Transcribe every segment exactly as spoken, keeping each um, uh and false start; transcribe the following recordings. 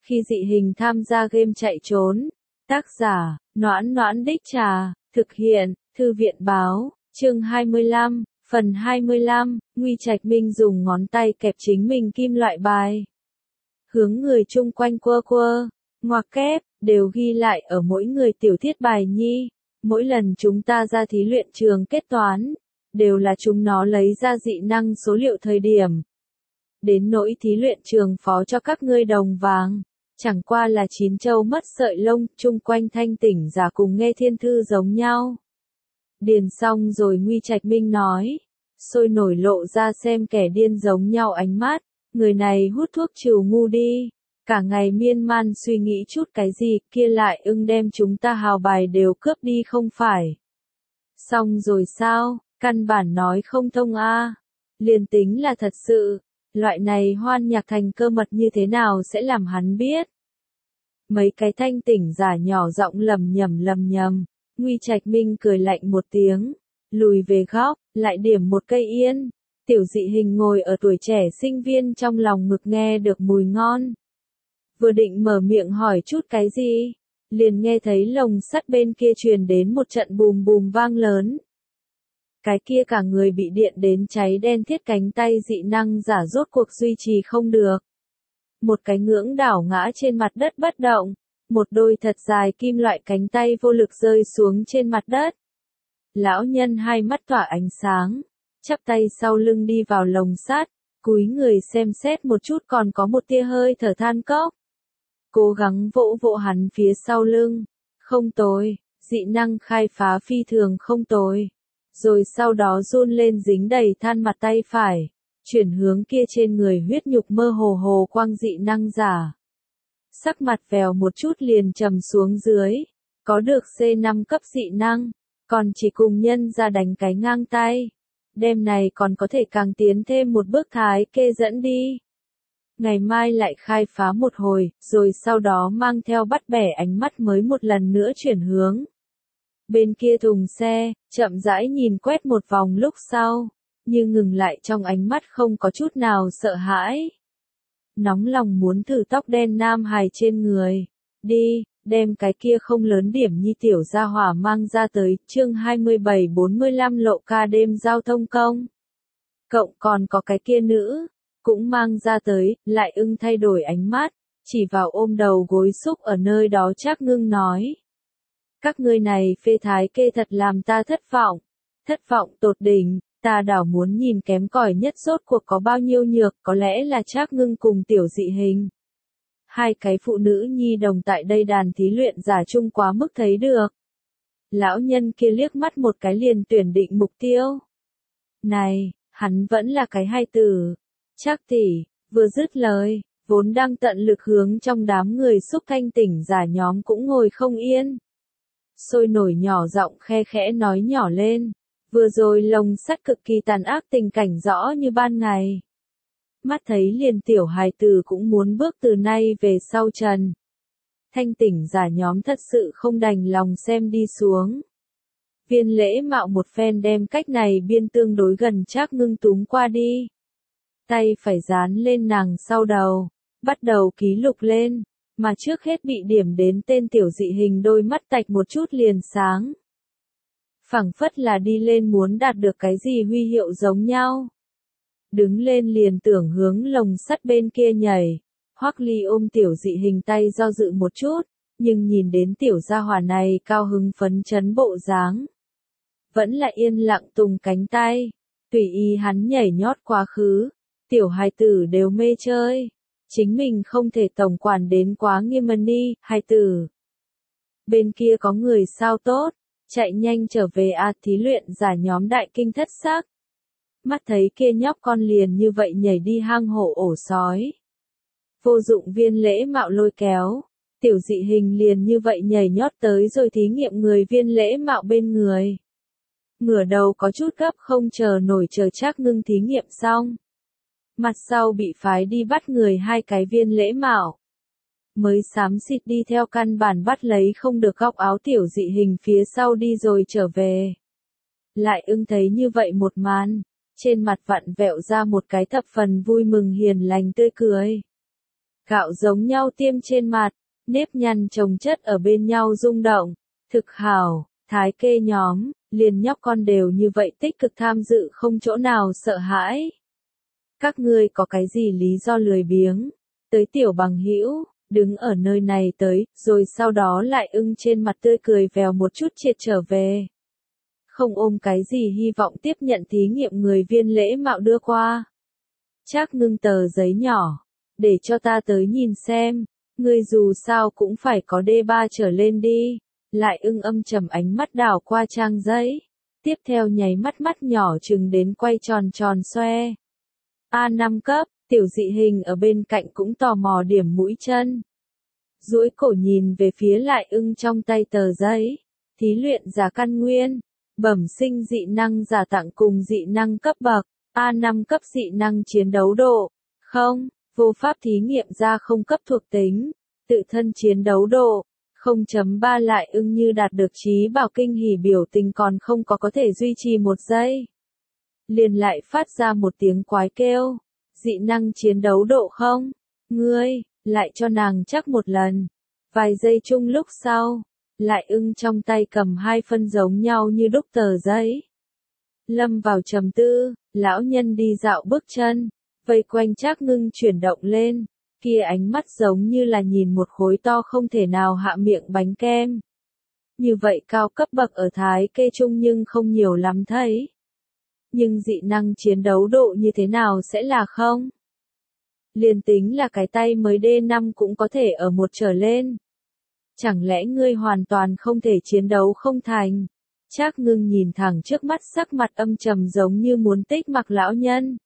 Khi dị hình tham gia game chạy trốn. Tác giả, Noãn Noãn Đích Trà, thực hiện, Thư viện Báo, chương hai mươi lăm, phần hai mươi lăm, Nguy Trạch Minh dùng ngón tay kẹp chính mình kim loại bài. Hướng người chung quanh quơ quơ, ngoặc kép, đều ghi lại ở mỗi người tiểu thiết bài nhi. Mỗi lần chúng ta ra thí luyện trường kết toán, đều là chúng nó lấy ra dị năng số liệu thời điểm. Đến nỗi thí luyện trường phó cho các ngươi đồng vàng, chẳng qua là chín châu mất sợi lông, chung quanh thanh tỉnh giả cùng nghe thiên thư giống nhau. Điền xong rồi Nguy Trạch Minh nói, sôi nổi lộ ra xem kẻ điên giống nhau ánh mắt, người này hút thuốc trừ ngu đi, cả ngày miên man suy nghĩ chút cái gì, kia lại ưng đem chúng ta hào bài đều cướp đi không phải. Xong rồi sao, căn bản nói không thông a. Liền tính là thật sự, loại này hoan nhạc thành cơ mật như thế nào sẽ làm hắn biết. Mấy cái thanh tỉnh giả nhỏ giọng lầm nhầm lầm nhầm, Nguy Trạch Minh cười lạnh một tiếng, lùi về góc, lại điểm một cây yên. Tiểu dị hình ngồi ở tuổi trẻ sinh viên trong lòng ngực nghe được mùi ngon. Vừa định mở miệng hỏi chút cái gì, liền nghe thấy lồng sắt bên kia truyền đến một trận bùm bùm vang lớn. Cái kia cả người bị điện đến cháy đen thiết cánh tay dị năng giả rốt cuộc duy trì không được. Một cái ngưỡng đảo ngã trên mặt đất bất động, một đôi thật dài kim loại cánh tay vô lực rơi xuống trên mặt đất. Lão nhân hai mắt tỏa ánh sáng, chắp tay sau lưng đi vào lồng sắt, cúi người xem xét một chút còn có một tia hơi thở than cốc. Cố gắng vỗ vỗ hắn phía sau lưng, không tồi, dị năng khai phá phi thường không tồi. Rồi sau đó run lên dính đầy than mặt tay phải, chuyển hướng kia trên người huyết nhục mơ hồ hồ quang dị năng giả. Sắc mặt vèo một chút liền trầm xuống dưới, có được C năm cấp dị năng, còn chỉ cùng nhân ra đánh cái ngang tay. Đêm này còn có thể càng tiến thêm một bước thái kê dẫn đi. Ngày mai lại khai phá một hồi, rồi sau đó mang theo bắt bẻ ánh mắt mới một lần nữa chuyển hướng. Bên kia thùng xe, chậm rãi nhìn quét một vòng lúc sau, như ngừng lại trong ánh mắt không có chút nào sợ hãi. Nóng lòng muốn thử tóc đen nam hài trên người. Đi, đem cái kia không lớn điểm nhi tiểu gia hỏa mang ra tới, chương hai mươi bảy bốn mươi lăm lộ ca đêm giao thông công. Cộng còn có cái kia nữ, cũng mang ra tới, lại ưng thay đổi ánh mắt, chỉ vào ôm đầu gối xúc ở nơi đó Trác Ngưng nói. Các ngươi này phê thái kê thật làm ta thất vọng, thất vọng tột đỉnh, ta đảo muốn nhìn kém cỏi nhất rốt cuộc có bao nhiêu nhược, có lẽ là Trác Ngưng cùng tiểu dị hình. Hai cái phụ nữ nhi đồng tại đây đàn thí luyện giả chung quá mức thấy được. Lão nhân kia liếc mắt một cái liền tuyển định mục tiêu. Này, hắn vẫn là cái hai tử. Trác tỷ, vừa dứt lời, vốn đang tận lực hướng trong đám người xúc thanh tỉnh giả nhóm cũng ngồi không yên. Sôi nổi nhỏ giọng khe khẽ nói nhỏ lên, vừa rồi lồng sắt cực kỳ tàn ác tình cảnh rõ như ban ngày. Mắt thấy liền tiểu hài tử cũng muốn bước từ nay về sau trần. Thanh tỉnh giả nhóm thật sự không đành lòng xem đi xuống. Viên Lễ Mạo một phen đem cách này biên tương đối gần Trác Ngưng túm qua đi. Tay phải dán lên nàng sau đầu, bắt đầu ký lục lên, mà trước hết bị điểm đến tên tiểu dị hình đôi mắt tạch một chút liền sáng. Phảng phất là đi lên muốn đạt được cái gì huy hiệu giống nhau. Đứng lên liền tưởng hướng lồng sắt bên kia nhảy, Hoắc Ly ôm tiểu dị hình tay do dự một chút, nhưng nhìn đến tiểu gia hỏa này cao hứng phấn chấn bộ dáng. Vẫn là yên lặng tùng cánh tay, tùy ý hắn nhảy nhót quá khứ, tiểu hài tử đều mê chơi. Chính mình không thể tổng quản đến quá nghiêm ni, hài tử. Bên kia có người sao tốt, chạy nhanh trở về a thí luyện giả nhóm đại kinh thất sắc. Mắt thấy kia nhóc con liền như vậy nhảy đi hang hổ ổ sói. Vô dụng Viên Lễ Mạo lôi kéo, tiểu dị hình liền như vậy nhảy nhót tới rồi thí nghiệm người Viên Lễ Mạo bên người. Ngửa đầu có chút gấp không chờ nổi chờ Trác Ngưng thí nghiệm xong. Mặt sau bị phái đi bắt người hai cái Viên Lễ Mạo. Mới xám xịt đi theo căn bản bắt lấy không được góc áo tiểu dị hình phía sau đi rồi trở về. Lại ưng thấy như vậy một màn, trên mặt vặn vẹo ra một cái thập phần vui mừng hiền lành tươi cười. gạo giống nhau tiêm trên mặt, nếp nhăn chồng chất ở bên nhau rung động, thực hảo, thái kê nhóm, liền nhóc con đều như vậy tích cực tham dự không chỗ nào sợ hãi. Các ngươi có cái gì lý do lười biếng, tới tiểu bằng hữu, đứng ở nơi này tới, rồi sau đó lại ưng trên mặt tươi cười vèo một chút triệt trở về. Không ôm cái gì hy vọng tiếp nhận thí nghiệm người viên lễ mạo đưa qua. Trác Ngưng tờ giấy nhỏ, để cho ta tới nhìn xem, ngươi dù sao cũng phải có đê ba trở lên đi. Lại ưng âm trầm ánh mắt đảo qua trang giấy, tiếp theo nháy mắt mắt nhỏ chừng đến quay tròn tròn xoe. A năm cấp, tiểu dị hình ở bên cạnh cũng tò mò điểm mũi chân. Duỗi cổ nhìn về phía lại ưng trong tay tờ giấy, thí luyện giả căn nguyên, bẩm sinh dị năng giả tặng cùng dị năng cấp bậc, A năm cấp dị năng chiến đấu độ, không, vô pháp thí nghiệm ra không cấp thuộc tính, tự thân chiến đấu độ. không chấm ba lại ưng như đạt được trí bảo kinh hỉ biểu tình còn không có có thể duy trì một giây. Liền lại phát ra một tiếng quái kêu, dị năng chiến đấu độ không, ngươi, lại cho nàng chắc một lần. Vài giây chung lúc sau, lại ưng trong tay cầm hai phân giống nhau như đúc tờ giấy. Lâm vào trầm tư, lão nhân đi dạo bước chân, vây quanh Trác Ngưng chuyển động lên. Kia ánh mắt giống như là nhìn một khối to không thể nào hạ miệng bánh kem. Như vậy cao cấp bậc ở Thái Kê Trung nhưng không nhiều lắm thấy. Nhưng dị năng chiến đấu độ như thế nào sẽ là không? Liền tính là cái tay mới đê năm cũng có thể ở một trở lên. Chẳng lẽ ngươi hoàn toàn không thể chiến đấu không thành? Trác Ngưng nhìn thẳng trước mắt sắc mặt âm trầm giống như muốn tích mặc lão nhân.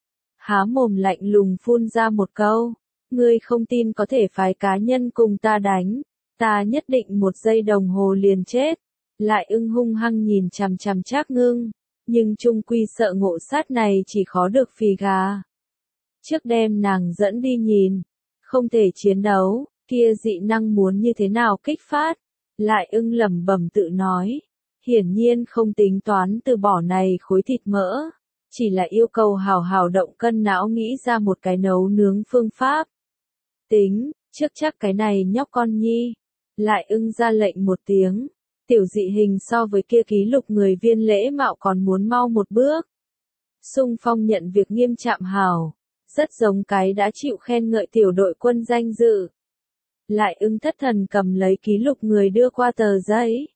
Há mồm lạnh lùng phun ra một câu. Ngươi không tin có thể phái cá nhân cùng ta đánh, ta nhất định một giây đồng hồ liền chết. Lại ưng hung hăng nhìn chằm chằm Trác Ngưng, nhưng chung quy sợ ngộ sát này chỉ khó được phì gà. Trước đem nàng dẫn đi nhìn, không thể chiến đấu, kia dị năng muốn như thế nào kích phát. Lại ưng lẩm bẩm tự nói, hiển nhiên không tính toán từ bỏ này khối thịt mỡ, chỉ là yêu cầu hào hào động cân não nghĩ ra một cái nấu nướng phương pháp. Tính, trước chắc cái này nhóc con nhi. Lại ưng ra lệnh một tiếng. Tiểu dị hình so với kia ký lục người viên lễ mạo còn muốn mau một bước. Xung phong nhận việc nghiêm chạm hào. Rất giống cái đã chịu khen ngợi tiểu đội quân danh dự. Lại ưng thất thần cầm lấy ký lục người đưa qua tờ giấy.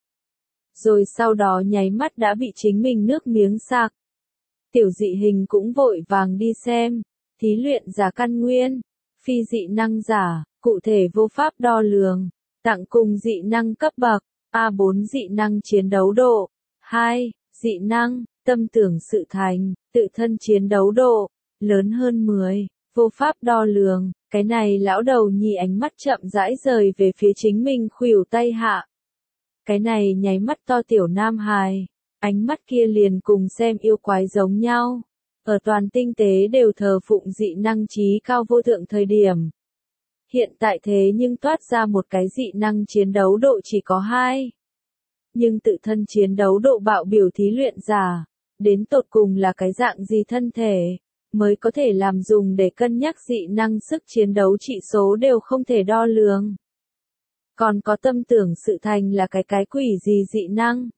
Rồi sau đó nháy mắt đã bị chính mình nước miếng sặc. Tiểu dị hình cũng vội vàng đi xem. Thí luyện giả căn nguyên. Phi dị năng giả, cụ thể vô pháp đo lường, tặng cùng dị năng cấp bậc, A bốn dị năng chiến đấu độ, hai, dị năng, tâm tưởng sự thành, tự thân chiến đấu độ, lớn hơn mười, vô pháp đo lường, cái này lão đầu nhì ánh mắt chậm rãi rời về phía chính mình khuỷu tay hạ. Cái này nháy mắt to tiểu nam hài, ánh mắt kia liền cùng xem yêu quái giống nhau. Ở toàn tinh tế đều thờ phụng dị năng trí cao vô thượng thời điểm. Hiện tại thế nhưng toát ra một cái dị năng chiến đấu độ chỉ có hai. Nhưng tự thân chiến đấu độ bạo biểu thí luyện giả, đến tột cùng là cái dạng gì thân thể, mới có thể làm dùng để cân nhắc dị năng sức chiến đấu trị số đều không thể đo lường. Còn có tâm tưởng sự thành là cái cái quỷ gì dị năng.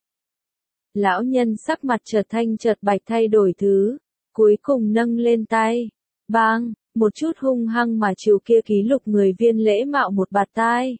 Lão nhân sắc mặt chợt thanh chợt bạch thay đổi thứ. Cuối cùng nâng lên tay, bang, một chút hung hăng mà chiều kia ký lục người viên lễ mạo một bạt tai.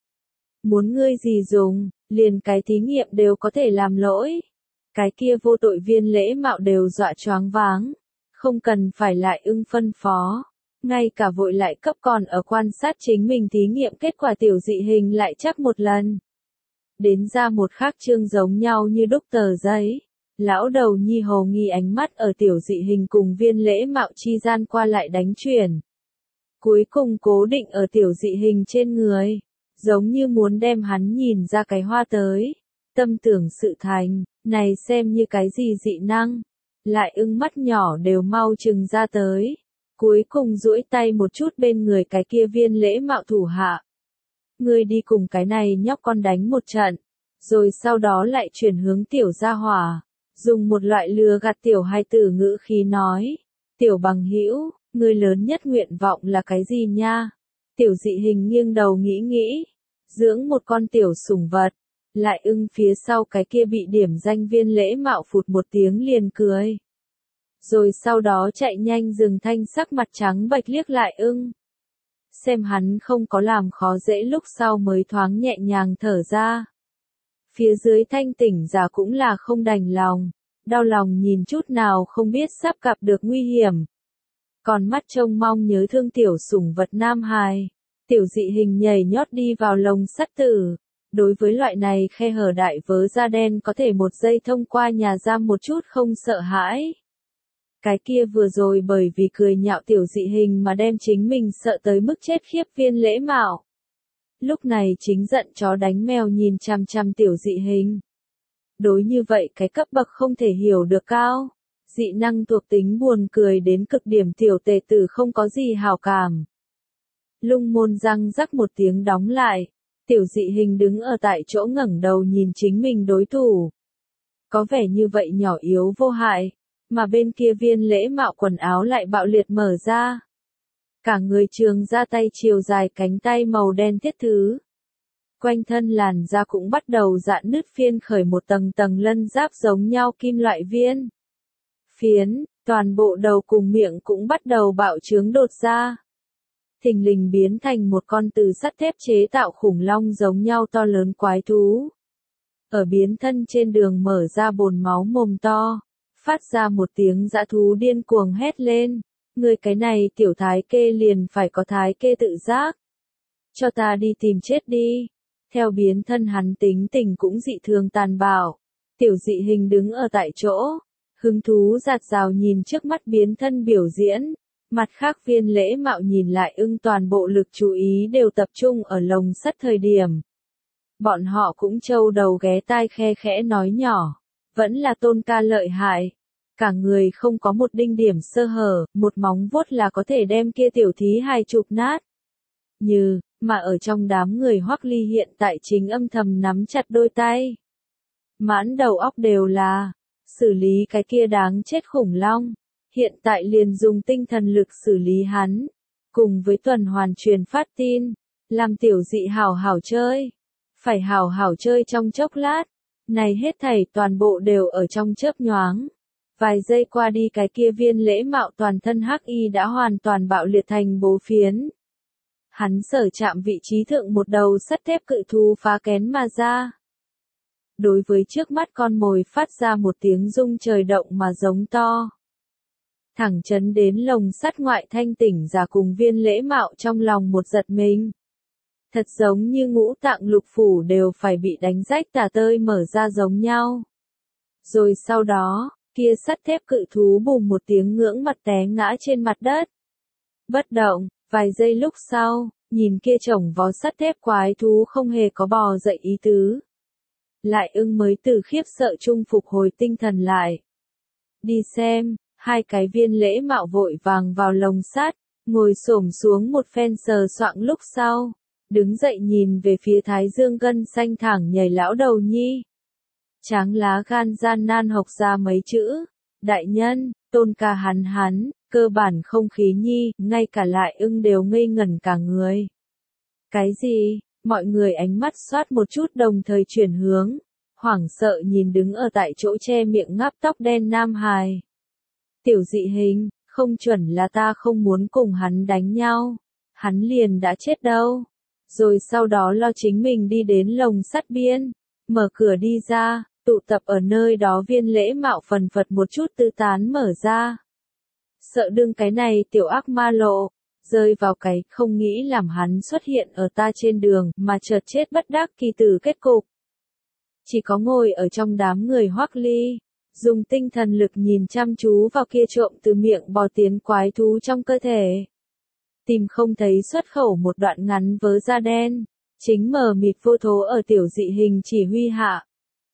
Muốn ngươi gì dùng, liền cái thí nghiệm đều có thể làm lỗi. Cái kia vô tội viên lễ mạo đều dọa choáng váng, không cần phải lại ưng phân phó. Ngay cả vội lại cấp còn ở quan sát chính mình thí nghiệm kết quả tiểu dị hình lại chắc một lần. Đến ra một khắc chương giống nhau như đúc tờ giấy. Lão đầu nhi hồ nghi ánh mắt ở tiểu dị hình cùng viên lễ mạo chi gian qua lại đánh chuyển. Cuối cùng cố định ở tiểu dị hình trên người, giống như muốn đem hắn nhìn ra cái hoa tới. Tâm tưởng sự thành, này xem như cái gì dị năng. Lại ưng mắt nhỏ đều mau chừng ra tới. Cuối cùng duỗi tay một chút bên người cái kia viên lễ mạo thủ hạ. Ngươi đi cùng cái này nhóc con đánh một trận, rồi sau đó lại chuyển hướng tiểu gia hỏa. Dùng một loại lừa gạt tiểu hài tử ngữ khí nói, tiểu bằng hữu, ngươi lớn nhất nguyện vọng là cái gì nha? Tiểu dị hình nghiêng đầu nghĩ nghĩ, dưỡng một con tiểu sủng vật, lại ưng phía sau cái kia bị điểm danh viên lễ mạo phụt một tiếng liền cười. Rồi sau đó chạy nhanh dừng thanh sắc mặt trắng bệch liếc lại ưng. Xem hắn không có làm khó dễ lúc sau mới thoáng nhẹ nhàng thở ra. Phía dưới thanh tỉnh giả cũng là không đành lòng, đau lòng nhìn chút nào không biết sắp gặp được nguy hiểm. Còn mắt trông mong nhớ thương tiểu sủng vật nam hài, tiểu dị hình nhảy nhót đi vào lồng sắt tử. Đối với loại này khe hở đại vớ da đen có thể một giây thông qua nhà giam một chút không sợ hãi. Cái kia vừa rồi bởi vì cười nhạo tiểu dị hình mà đem chính mình sợ tới mức chết khiếp viên lễ mạo. Lúc này chính giận chó đánh mèo nhìn chằm chằm tiểu dị hình. Đối như vậy cái cấp bậc không thể hiểu được cao. Dị năng thuộc tính buồn cười đến cực điểm tiểu tề tử không có gì hảo cảm. Lung môn răng rắc một tiếng đóng lại. Tiểu dị hình đứng ở tại chỗ ngẩng đầu nhìn chính mình đối thủ. Có vẻ như vậy nhỏ yếu vô hại. Mà bên kia viên lễ mạo quần áo lại bạo liệt mở ra. Cả người trường ra tay chiều dài cánh tay màu đen thiết thứ. Quanh thân làn da cũng bắt đầu rạn nứt phiên khởi một tầng tầng lân giáp giống nhau kim loại viên. Phiến, toàn bộ đầu cùng miệng cũng bắt đầu bạo trướng đột ra. Thình lình biến thành một con từ sắt thép chế tạo khủng long giống nhau to lớn quái thú. Ở biến thân trên đường mở ra bồn máu mồm to, phát ra một tiếng dã thú điên cuồng hét lên. Người cái này tiểu thái kê liền phải có thái kê tự giác. Cho ta đi tìm chết đi. Theo biến thân hắn tính tình cũng dị thường tàn bạo. Tiểu dị hình đứng ở tại chỗ. Hứng thú giạt rào nhìn trước mắt biến thân biểu diễn. Mặt khác viên lễ mạo nhìn lại ưng toàn bộ lực chú ý đều tập trung ở lồng sắt thời điểm. Bọn họ cũng trâu đầu ghé tai khe khẽ nói nhỏ. Vẫn là Tôn ca lợi hại. Cả người không có một đinh điểm sơ hở, một móng vuốt là có thể đem kia tiểu thí hài chụp nát. Như, mà ở trong đám người Hoắc Ly hiện tại chính âm thầm nắm chặt đôi tay. Mãn đầu óc đều là, xử lý cái kia đáng chết khủng long. Hiện tại liền dùng tinh thần lực xử lý hắn. Cùng với tuần hoàn truyền phát tin. Làm tiểu dị hảo hảo chơi. Phải hảo hảo chơi trong chốc lát. Này hết thảy toàn bộ đều ở trong chớp nhoáng. Vài giây qua đi cái kia viên lễ mạo toàn thân hắc y đã hoàn toàn bạo liệt thành bố phiến. Hắn sở chạm vị trí thượng một đầu sắt thép cự thú phá kén mà ra. Đối với trước mắt con mồi phát ra một tiếng rung trời động mà giống to. Thẳng chấn đến lồng sắt ngoại thanh tỉnh giả cùng viên lễ mạo trong lòng một giật mình. Thật giống như ngũ tạng lục phủ đều phải bị đánh rách tả tơi mở ra giống nhau. Rồi sau đó, kia sắt thép cự thú bùm một tiếng ngưỡng mặt té ngã trên mặt đất. Bất động, vài giây lúc sau, nhìn kia chồng vó sắt thép quái thú không hề có bò dậy ý tứ. Lại ưng mới từ khiếp sợ chung phục hồi tinh thần lại. Đi xem, hai cái viên lễ mạo vội vàng vào lồng sắt, ngồi xổm xuống một phen sờ soạng lúc sau. Đứng dậy nhìn về phía thái dương gân xanh thẳng nhảy lão đầu nhi. Tráng lá gan gian nan học ra mấy chữ. Đại nhân, Tôn ca hắn hắn, cơ bản không khí nhi, ngay cả lại ưng đều ngây ngẩn cả người. Cái gì? Mọi người ánh mắt xoát một chút đồng thời chuyển hướng. Hoảng sợ nhìn đứng ở tại chỗ che miệng ngáp tóc đen nam hài. Tiểu dị hình, không chuẩn là ta không muốn cùng hắn đánh nhau. Hắn liền đã chết đâu. Rồi sau đó lo chính mình đi đến lồng sắt biên, mở cửa đi ra, tụ tập ở nơi đó viên lễ mạo phần phật một chút tư tán mở ra. Sợ đương cái này tiểu ác ma lộ, rơi vào cái không nghĩ làm hắn xuất hiện ở ta trên đường mà chợt chết bất đắc kỳ tử kết cục. Chỉ có ngồi ở trong đám người Hoắc Ly, dùng tinh thần lực nhìn chăm chú vào kia trộm từ miệng bò tiến quái thú trong cơ thể. Tìm không thấy xuất khẩu một đoạn ngắn vớ da đen, chính mờ mịt vô thố ở tiểu dị hình chỉ huy hạ.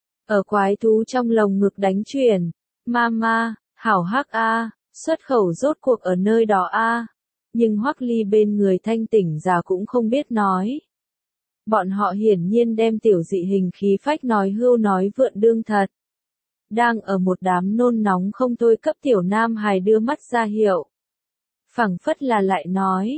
Ở quái thú trong lồng ngực đánh chuyển, mama, hảo hắc a, xuất khẩu rốt cuộc ở nơi đó a. Nhưng Hoắc Ly bên người thanh tỉnh già cũng không biết nói. Bọn họ hiển nhiên đem tiểu dị hình khí phách nói hưu nói vượn đương thật. Đang ở một đám nôn nóng không thôi cấp tiểu nam hài đưa mắt ra hiệu. Phẳng phất là lại nói,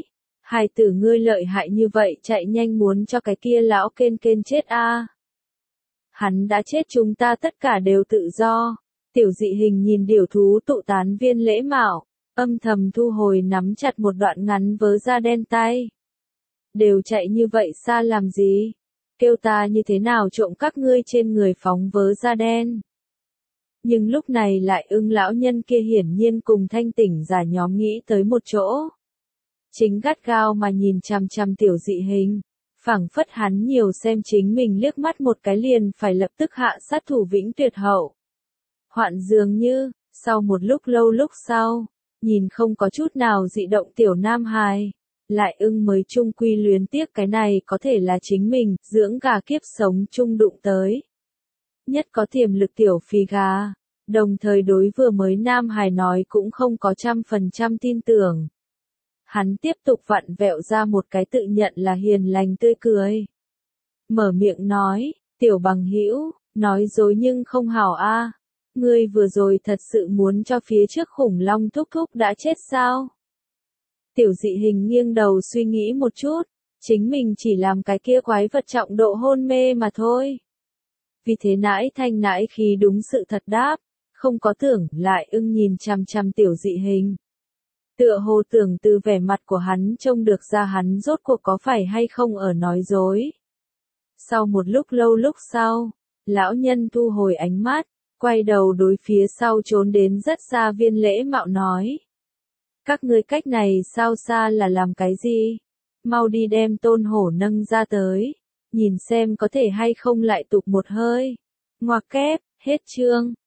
Hài tử ngươi lợi hại như vậy chạy nhanh muốn cho cái kia lão kên kên chết a. Hắn đã chết chúng ta tất cả đều tự do. Tiểu dị hình nhìn điểu thú tụ tán viên lễ mạo, âm thầm thu hồi nắm chặt một đoạn ngắn vớ da đen tay. Đều chạy như vậy xa làm gì? Kêu ta như thế nào trộm các ngươi trên người phóng vớ da đen? Nhưng lúc này lại ưng lão nhân kia hiển nhiên cùng thanh tỉnh giả nhóm nghĩ tới một chỗ. Chính gắt gao mà nhìn chằm chằm tiểu dị hình, phảng phất hắn nhiều xem chính mình liếc mắt một cái liền phải lập tức hạ sát thủ vĩnh tuyệt hậu. Hoạn dường như, sau một lúc lâu lúc sau, nhìn không có chút nào dị động tiểu nam hài, lại ưng mới chung quy luyến tiếc cái này có thể là chính mình, dưỡng gà kiếp sống chung đụng tới. Nhất có tiềm lực tiểu phi gà, đồng thời đối vừa mới nam hài nói cũng không có trăm phần trăm tin tưởng. Hắn tiếp tục vặn vẹo ra một cái tự nhận là hiền lành tươi cười. Mở miệng nói, tiểu bằng hữu, nói dối nhưng không hảo a. Ngươi vừa rồi thật sự muốn cho phía trước khủng long thúc thúc đã chết sao? Tiểu dị hình nghiêng đầu suy nghĩ một chút, chính mình chỉ làm cái kia quái vật trọng độ hôn mê mà thôi. Vì thế nãi thanh nãi khí đúng sự thật đáp, không có tưởng lại ưng nhìn chằm chằm tiểu dị hình. Tựa hồ tưởng từ vẻ mặt của hắn trông được ra hắn rốt cuộc có phải hay không ở nói dối. Sau một lúc lâu lúc sau, lão nhân thu hồi ánh mắt, quay đầu đối phía sau trốn đến rất xa viên lễ mạo nói. Các ngươi cách này sao xa là làm cái gì? Mau đi đem tôn hổ nâng ra tới, nhìn xem có thể hay không lại tục một hơi. Ngoặc kép, hết chương.